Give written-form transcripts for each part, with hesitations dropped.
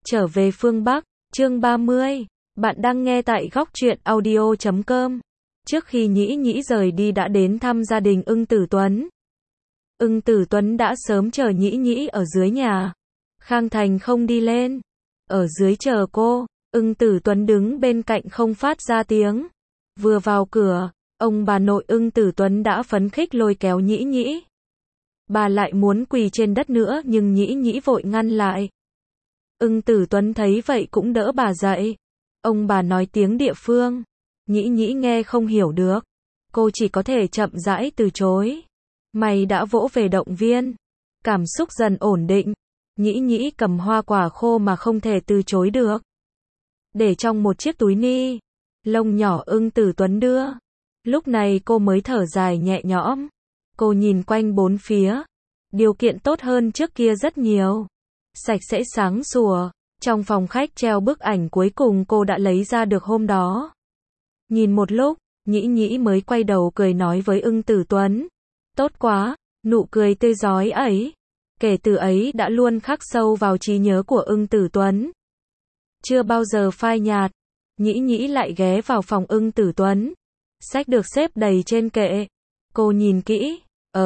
Trở về phương Bắc, chương 30. Bạn đang nghe tại góc truyện audio.com. Trước khi Nhĩ Nhĩ rời đi đã đến thăm gia đình Ưng Tử Tuấn. Ưng Tử Tuấn đã sớm chờ Nhĩ Nhĩ ở dưới nhà. Khang Thành không đi lên. Ở dưới chờ cô, Ưng Tử Tuấn đứng bên cạnh không phát ra tiếng. Vừa vào cửa, ông bà nội Ưng Tử Tuấn đã phấn khích lôi kéo Nhĩ Nhĩ. Bà lại muốn quỳ trên đất nữa nhưng Nhĩ Nhĩ vội ngăn lại. Ưng Tử Tuấn thấy vậy cũng đỡ bà dậy. Ông bà nói tiếng địa phương. Nhĩ Nhĩ nghe không hiểu được. Cô chỉ có thể chậm rãi từ chối. Mày đã vỗ về động viên. Cảm xúc dần ổn định. Nhĩ Nhĩ cầm hoa quả khô mà không thể từ chối được. Để trong một chiếc túi ni lông nhỏ Ưng Tử Tuấn đưa. Lúc này cô mới thở dài nhẹ nhõm. Cô nhìn quanh bốn phía. Điều kiện tốt hơn trước kia rất nhiều. Sạch sẽ sáng sủa. Trong phòng khách treo bức ảnh cuối cùng cô đã lấy ra được hôm đó. Nhìn một lúc, Nhĩ Nhĩ mới quay đầu cười nói với Ưng Tử Tuấn. Tốt quá, nụ cười tươi rói ấy. Kể từ ấy đã luôn khắc sâu vào trí nhớ của Ưng Tử Tuấn. Chưa bao giờ phai nhạt. Nhĩ Nhĩ lại ghé vào phòng Ưng Tử Tuấn. Sách được xếp đầy trên kệ. Cô nhìn kỹ.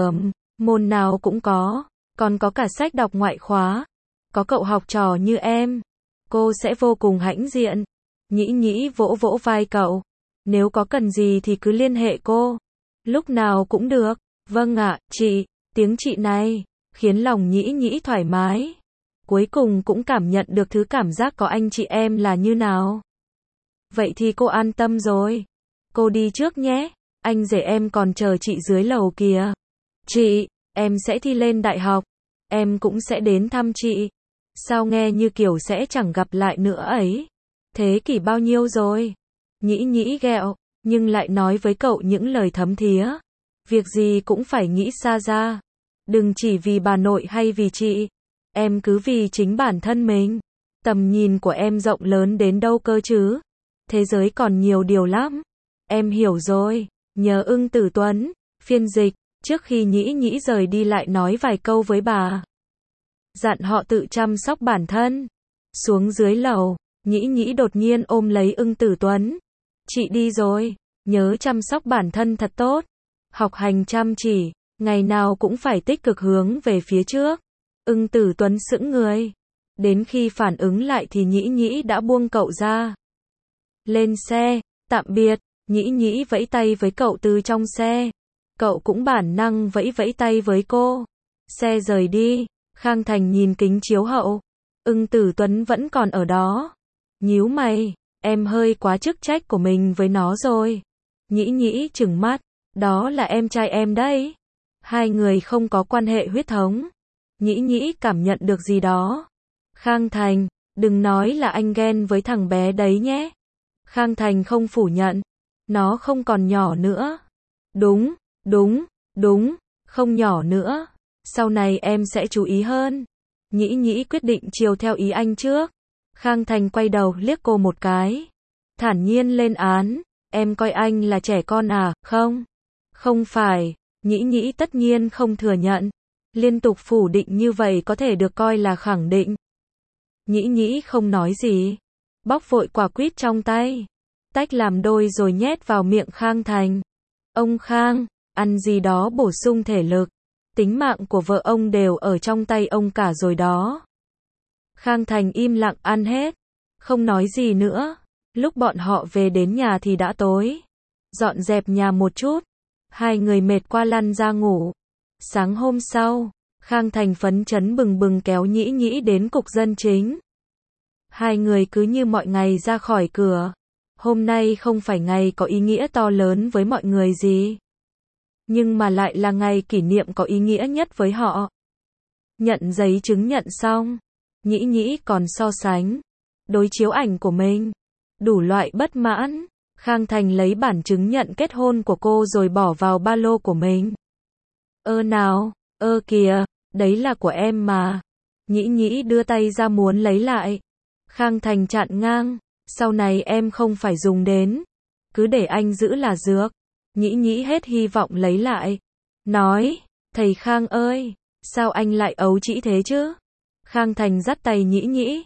Môn nào cũng có. Còn có cả sách đọc ngoại khóa. Có cậu học trò như em. Cô sẽ vô cùng hãnh diện. Nhĩ Nhĩ vỗ vỗ vai cậu. Nếu có cần gì thì cứ liên hệ cô. Lúc nào cũng được. Vâng ạ, chị. Tiếng chị này khiến lòng Nhĩ Nhĩ thoải mái. Cuối cùng cũng cảm nhận được thứ cảm giác có anh chị em là như nào. Vậy thì cô an tâm rồi. Cô đi trước nhé. Anh rể em còn chờ chị dưới lầu kìa. Chị, em sẽ thi lên đại học. Em cũng sẽ đến thăm chị. Sao nghe như kiểu sẽ chẳng gặp lại nữa ấy. Thế kỷ bao nhiêu rồi? Nhĩ Nhĩ ghẹo, nhưng lại nói với cậu những lời thấm thía. Việc gì cũng phải nghĩ xa ra. Đừng chỉ vì bà nội hay vì chị. Em cứ vì chính bản thân mình. Tầm nhìn của em rộng lớn đến đâu cơ chứ? Thế giới còn nhiều điều lắm. Em hiểu rồi. Nhờ Ưng Tử Tuấn, phiên dịch, trước khi Nhĩ Nhĩ rời đi lại nói vài câu với bà. Dặn họ tự chăm sóc bản thân. Xuống dưới lầu, Nhĩ Nhĩ đột nhiên ôm lấy Ưng Tử Tuấn. Chị đi rồi, nhớ chăm sóc bản thân thật tốt. Học hành chăm chỉ, ngày nào cũng phải tích cực hướng về phía trước. Ưng Tử Tuấn sững người. Đến khi phản ứng lại thì Nhĩ Nhĩ đã buông cậu ra. Lên xe, tạm biệt, Nhĩ Nhĩ vẫy tay với cậu từ trong xe. Cậu cũng bản năng vẫy vẫy tay với cô. Xe rời đi. Khang Thành nhìn kính chiếu hậu. Ưng Tử Tuấn vẫn còn ở đó. Nhíu mày, em hơi quá chức trách của mình với nó rồi. Nhĩ Nhĩ trừng mắt, đó là em trai em đấy. Hai người không có quan hệ huyết thống. Nhĩ Nhĩ cảm nhận được gì đó. Khang Thành, đừng nói là anh ghen với thằng bé đấy nhé. Khang Thành không phủ nhận. Nó không còn nhỏ nữa. Đúng, không nhỏ nữa. Sau này em sẽ chú ý hơn. Nhĩ Nhĩ quyết định chiều theo ý anh trước. Khang Thành quay đầu liếc cô một cái. Thản nhiên lên án. Em coi anh là trẻ con à, không? Không phải. Nhĩ Nhĩ tất nhiên không thừa nhận. Liên tục phủ định như vậy có thể được coi là khẳng định. Nhĩ Nhĩ không nói gì. Bóc vội quả quýt trong tay. Tách làm đôi rồi nhét vào miệng Khang Thành. Ông Khang, ăn gì đó bổ sung thể lực. Tính mạng của vợ ông đều ở trong tay ông cả rồi đó. Khang Thành im lặng ăn hết. Không nói gì nữa. Lúc bọn họ về đến nhà thì đã tối. Dọn dẹp nhà một chút. Hai người mệt qua lăn ra ngủ. Sáng hôm sau, Khang Thành phấn chấn bừng bừng kéo Nhĩ Nhĩ đến cục dân chính. Hai người cứ như mọi ngày ra khỏi cửa. Hôm nay không phải ngày có ý nghĩa to lớn với mọi người gì. Nhưng mà lại là ngày kỷ niệm có ý nghĩa nhất với họ. Nhận giấy chứng nhận xong, Nhĩ Nhĩ còn so sánh, đối chiếu ảnh của mình, đủ loại bất mãn. Khang Thành lấy bản chứng nhận kết hôn của cô rồi bỏ vào ba lô của mình. Nào, kìa, đấy là của em mà. Nhĩ Nhĩ đưa tay ra muốn lấy lại. Khang Thành chặn ngang, sau này em không phải dùng đến, cứ để anh giữ là dược. Nhĩ Nhĩ hết hy vọng lấy lại. Nói, thầy Khang ơi, sao anh lại ấu trĩ thế chứ? Khang Thành dắt tay Nhĩ Nhĩ.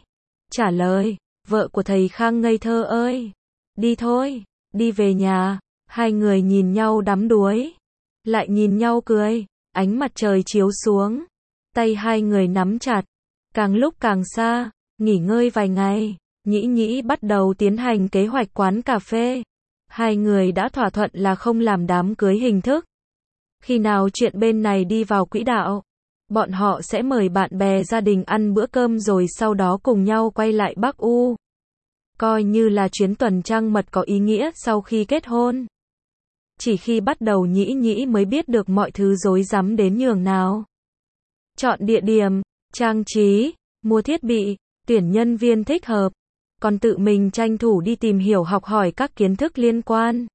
trả lời, vợ của thầy Khang ngây thơ ơi, đi thôi, đi về nhà. Hai người nhìn nhau đắm đuối, lại nhìn nhau cười, ánh mặt trời chiếu xuống, tay hai người nắm chặt, càng lúc càng xa, nghỉ ngơi vài ngày, Nhĩ Nhĩ bắt đầu tiến hành kế hoạch quán cà phê. Hai người đã thỏa thuận là không làm đám cưới hình thức. Khi nào chuyện bên này đi vào quỹ đạo, bọn họ sẽ mời bạn bè gia đình ăn bữa cơm rồi sau đó cùng nhau quay lại Bắc U. Coi như là chuyến tuần trăng mật có ý nghĩa sau khi kết hôn. Chỉ khi bắt đầu Nhĩ Nhĩ mới biết được mọi thứ rối rắm đến nhường nào. Chọn địa điểm, trang trí, mua thiết bị, tuyển nhân viên thích hợp, còn tự mình tranh thủ đi tìm hiểu học hỏi các kiến thức liên quan.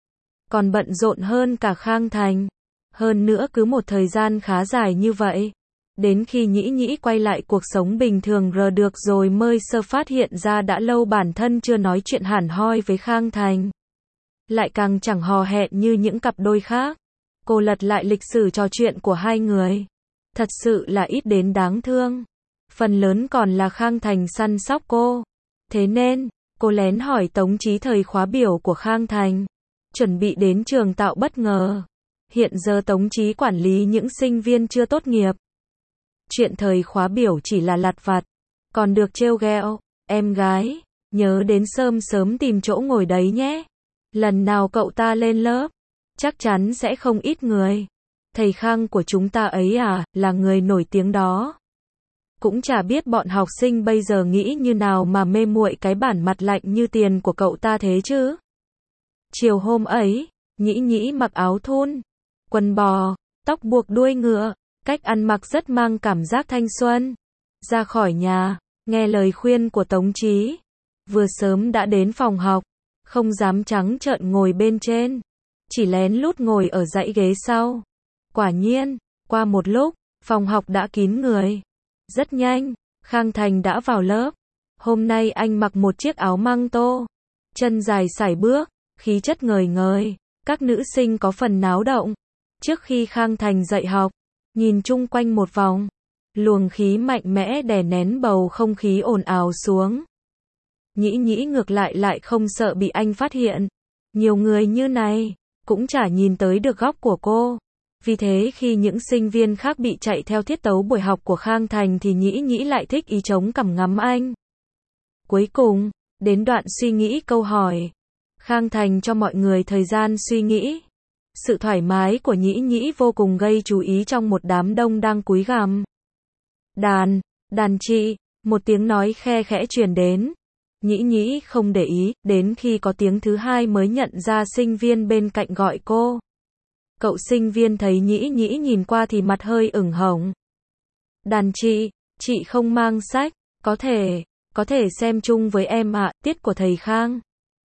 Còn bận rộn hơn cả Khang Thành. Hơn nữa cứ một thời gian khá dài như vậy. Đến khi Nhĩ Nhĩ quay lại cuộc sống bình thường được rồi mới sơ phát hiện ra đã lâu bản thân chưa nói chuyện hẳn hoi với Khang Thành. Lại càng chẳng hò hẹn như những cặp đôi khác. Cô lật lại lịch sử trò chuyện của hai người. Thật sự là ít đến đáng thương. Phần lớn còn là Khang Thành săn sóc cô. Thế nên, cô lén hỏi Tống Chí thời khóa biểu của Khang Thành. Chuẩn bị đến trường tạo bất ngờ. Hiện giờ Tống Chí quản lý những sinh viên chưa tốt nghiệp. Chuyện thời khóa biểu chỉ là lặt vặt. Còn được trêu ghẹo, em gái, nhớ đến sớm sớm tìm chỗ ngồi đấy nhé. Lần nào cậu ta lên lớp, chắc chắn sẽ không ít người. Thầy Khang của chúng ta ấy à, là người nổi tiếng đó. Cũng chả biết bọn học sinh bây giờ nghĩ như nào mà mê muội cái bản mặt lạnh như tiền của cậu ta thế chứ. Chiều hôm ấy, Nhĩ Nhĩ mặc áo thun, quần bò, tóc buộc đuôi ngựa, cách ăn mặc rất mang cảm giác thanh xuân. Ra khỏi nhà, nghe lời khuyên của Tống Chí, vừa sớm đã đến phòng học, không dám trắng trợn ngồi bên trên, chỉ lén lút ngồi ở dãy ghế sau. Quả nhiên, qua một lúc, phòng học đã kín người. Rất nhanh, Khang Thành đã vào lớp. Hôm nay anh mặc một chiếc áo măng tô, chân dài sải bước, khí chất ngời ngời. Các nữ sinh có phần náo động. Trước khi Khang Thành dạy học, nhìn chung quanh một vòng, luồng khí mạnh mẽ đè nén bầu không khí ồn ào xuống. Nhĩ Nhĩ ngược lại không sợ bị anh phát hiện. Nhiều người như này, cũng chả nhìn tới được góc của cô. Vì thế khi những sinh viên khác bị chạy theo tiết tấu buổi học của Khang Thành thì Nhĩ Nhĩ lại thích ý chống cằm ngắm anh. Cuối cùng, đến đoạn suy nghĩ câu hỏi. Khang Thành cho mọi người thời gian suy nghĩ. Sự thoải mái của Nhĩ Nhĩ vô cùng gây chú ý trong một đám đông đang cúi gằm. Đàn chị, một tiếng nói khe khẽ truyền đến. Nhĩ Nhĩ không để ý, đến khi có tiếng thứ hai mới nhận ra sinh viên bên cạnh gọi cô. Cậu sinh viên thấy Nhĩ Nhĩ nhìn qua thì mặt hơi ửng hồng. Đàn chị không mang sách, có thể xem chung với em ạ, tiết của thầy Khang.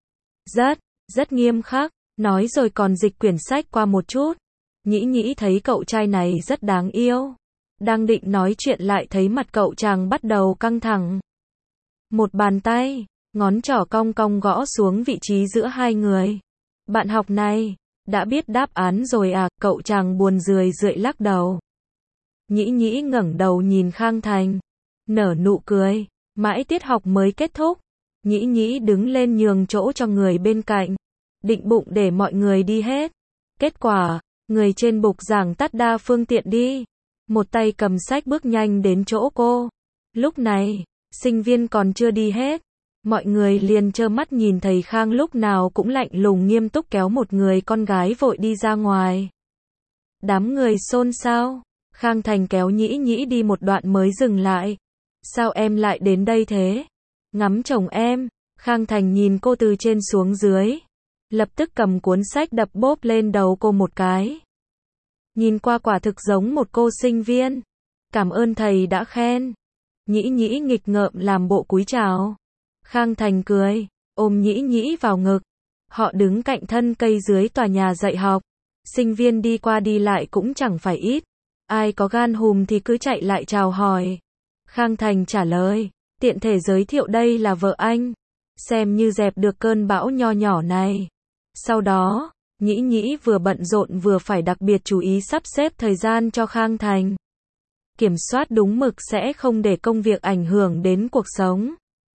Rất nghiêm khắc, nói rồi còn dịch quyển sách qua một chút. Nhĩ Nhĩ thấy cậu trai này rất đáng yêu. Đang định nói chuyện lại thấy mặt cậu chàng bắt đầu căng thẳng. Một bàn tay, ngón trỏ cong cong gõ xuống vị trí giữa hai người. Bạn học này, đã biết đáp án rồi à, cậu chàng buồn rười rượi lắc đầu. Nhĩ Nhĩ ngẩng đầu nhìn Khang Thành, nở nụ cười, mãi tiết học mới kết thúc. Nhĩ Nhĩ đứng lên nhường chỗ cho người bên cạnh, định bụng để mọi người đi hết. Kết quả, người trên bục giảng tắt đa phương tiện đi. Một tay cầm sách bước nhanh đến chỗ cô. Lúc này, sinh viên còn chưa đi hết. Mọi người liền trơ mắt nhìn thầy Khang lúc nào cũng lạnh lùng nghiêm túc kéo một người con gái vội đi ra ngoài. Đám người xôn xao. Khang Thành kéo Nhĩ Nhĩ đi một đoạn mới dừng lại. Sao em lại đến đây thế? Ngắm chồng em. Khang Thành nhìn cô từ trên xuống dưới. Lập tức cầm cuốn sách đập bốp lên đầu cô một cái. Nhìn qua quả thực giống một cô sinh viên. Cảm ơn thầy đã khen. Nhĩ Nhĩ nghịch ngợm làm bộ cúi chào. Khang Thành cười, ôm Nhĩ Nhĩ vào ngực. Họ đứng cạnh thân cây dưới tòa nhà dạy học. Sinh viên đi qua đi lại cũng chẳng phải ít. Ai có gan hùm thì cứ chạy lại chào hỏi. Khang Thành trả lời, tiện thể giới thiệu đây là vợ anh. Xem như dẹp được cơn bão nho nhỏ này. Sau đó, Nhĩ Nhĩ vừa bận rộn vừa phải đặc biệt chú ý sắp xếp thời gian cho Khang Thành. Kiểm soát đúng mực sẽ không để công việc ảnh hưởng đến cuộc sống.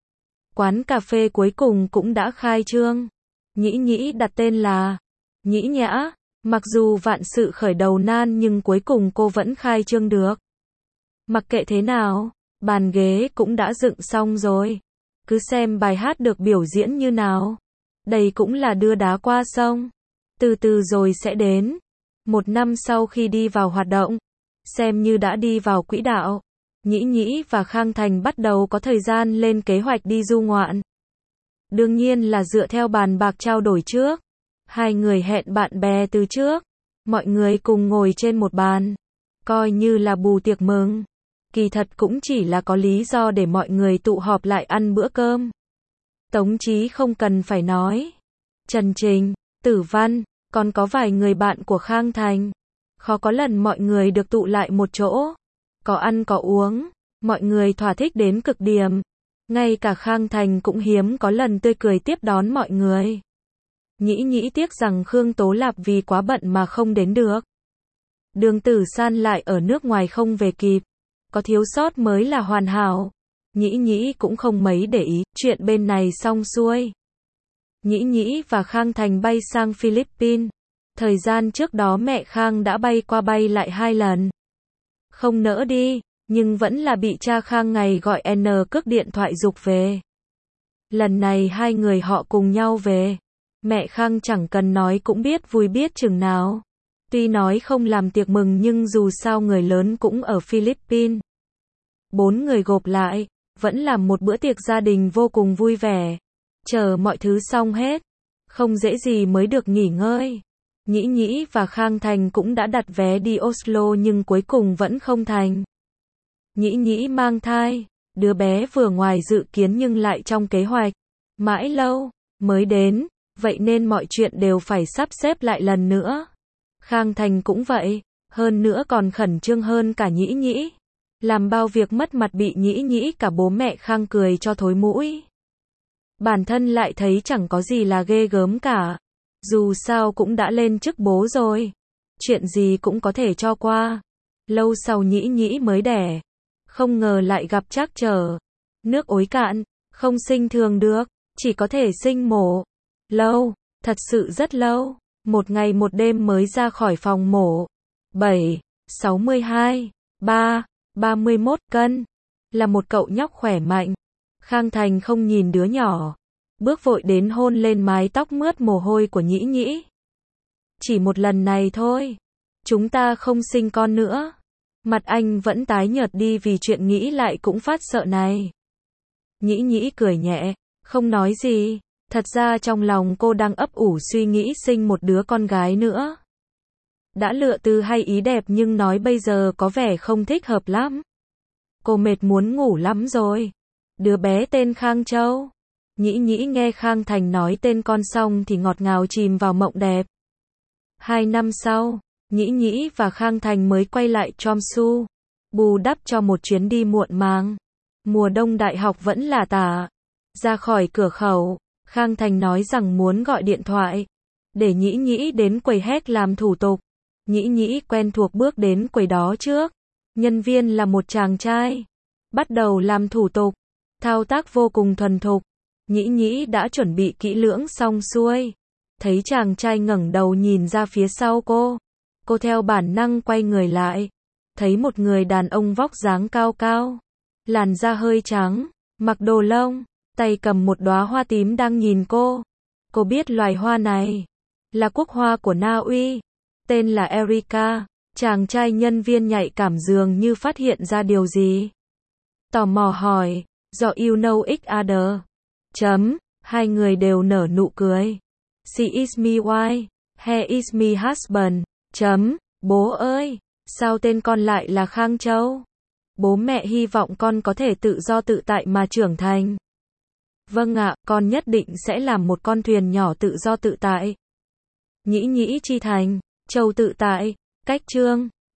Quán cà phê cuối cùng cũng đã khai trương. Nhĩ Nhĩ đặt tên là Nhĩ Nhã. Mặc dù vạn sự khởi đầu nan nhưng cuối cùng cô vẫn khai trương được. Mặc kệ thế nào, bàn ghế cũng đã dựng xong rồi. Cứ xem bài hát được biểu diễn như nào. Đây cũng là đưa đá qua sông. Từ từ rồi sẽ đến. 1 năm sau khi đi vào hoạt động, xem như đã đi vào quỹ đạo, Nhĩ Nhĩ và Khang Thành bắt đầu có thời gian lên kế hoạch đi du ngoạn. Đương nhiên là dựa theo bàn bạc trao đổi trước. Hai người hẹn bạn bè từ trước. Mọi người cùng ngồi trên một bàn. Coi như là bù tiệc mừng. Kỳ thật cũng chỉ là có lý do để mọi người tụ họp lại ăn bữa cơm. Tống Chí không cần phải nói. Trần Trình, Tử Văn, còn có vài người bạn của Khang Thành. Khó có lần mọi người được tụ lại một chỗ. Có ăn có uống. Mọi người thỏa thích đến cực điểm. Ngay cả Khang Thành cũng hiếm có lần tươi cười tiếp đón mọi người. Nhĩ Nhĩ tiếc rằng Khương Tố Lạp vì quá bận mà không đến được. Đường Tử San lại ở nước ngoài không về kịp. Có thiếu sót mới là hoàn hảo. Nhĩ Nhĩ cũng không mấy để ý, chuyện bên này xong xuôi. Nhĩ Nhĩ và Khang Thành bay sang Philippines. Thời gian trước đó mẹ Khang đã bay qua bay lại 2 lần. Không nỡ đi, nhưng vẫn là bị cha Khang ngày gọi cước điện thoại giục về. Lần này hai người họ cùng nhau về. Mẹ Khang chẳng cần nói cũng biết vui biết chừng nào. Tuy nói không làm tiệc mừng nhưng dù sao người lớn cũng ở Philippines. 4 người gộp lại, vẫn làm một bữa tiệc gia đình vô cùng vui vẻ. Chờ mọi thứ xong hết, không dễ gì mới được nghỉ ngơi. Nhĩ Nhĩ và Khang Thành cũng đã đặt vé đi Oslo nhưng cuối cùng vẫn không thành. Nhĩ Nhĩ mang thai, đứa bé vừa ngoài dự kiến nhưng lại trong kế hoạch. Mãi lâu, mới đến, vậy nên mọi chuyện đều phải sắp xếp lại lần nữa. Khang Thành cũng vậy, hơn nữa còn khẩn trương hơn cả Nhĩ Nhĩ. Làm bao việc mất mặt bị Nhĩ Nhĩ cả bố mẹ Khang cười cho thối mũi. Bản thân lại thấy chẳng có gì là ghê gớm cả. Dù sao cũng đã lên chức bố rồi. Chuyện gì cũng có thể cho qua. Lâu sau Nhĩ Nhĩ mới đẻ. Không ngờ lại gặp trắc trở. Nước ối cạn, không sinh thường được, chỉ có thể sinh mổ. Lâu, thật sự rất lâu. 1 ngày 1 đêm mới ra khỏi phòng mổ. 7, 62, 3, 31 cân. Là một cậu nhóc khỏe mạnh. Khang Thành không nhìn đứa nhỏ. Bước vội đến hôn lên mái tóc mướt mồ hôi của Nhĩ Nhĩ. Chỉ một lần này thôi. Chúng ta không sinh con nữa. Mặt anh vẫn tái nhợt đi vì chuyện nghĩ lại cũng phát sợ này. Nhĩ Nhĩ cười nhẹ, không nói gì. Thật ra trong lòng cô đang ấp ủ suy nghĩ sinh một đứa con gái nữa. Đã lựa từ hay ý đẹp nhưng nói bây giờ có vẻ không thích hợp lắm. Cô mệt muốn ngủ lắm rồi. Đứa bé tên Khang Châu. Nhĩ Nhĩ nghe Khang Thành nói tên con xong thì ngọt ngào chìm vào mộng đẹp. 2 năm sau, Nhĩ Nhĩ và Khang Thành mới quay lại Tromsø, bù đắp cho một chuyến đi muộn màng. Mùa đông đại học vẫn là tả. Ra khỏi cửa khẩu, Khang Thành nói rằng muốn gọi điện thoại để Nhĩ Nhĩ đến quầy hack làm thủ tục. Nhĩ Nhĩ quen thuộc bước đến quầy đó trước. Nhân viên là một chàng trai. Bắt đầu làm thủ tục. Thao tác vô cùng thuần thục. Nhĩ Nhĩ đã chuẩn bị kỹ lưỡng xong xuôi. Thấy chàng trai ngẩng đầu nhìn ra phía sau cô. Cô theo bản năng quay người lại. Thấy một người đàn ông vóc dáng cao cao. Làn da hơi trắng. Mặc đồ lông. Tay cầm một đóa hoa tím đang nhìn cô. Cô biết loài hoa này là quốc hoa của Na Uy. Tên là Erika. Chàng trai nhân viên nhạy cảm dường như phát hiện ra điều gì. Tò mò hỏi, do you know each other? Hai người đều nở nụ cười. She is my wife. He is my husband. Bố ơi, sao tên con lại là Khang Châu? Bố mẹ hy vọng con có thể tự do tự tại mà trưởng thành. Vâng ạ, con nhất định sẽ làm một con thuyền nhỏ tự do tự tại. Nhĩ Nhĩ chi thành, Châu tự tại, cách chương.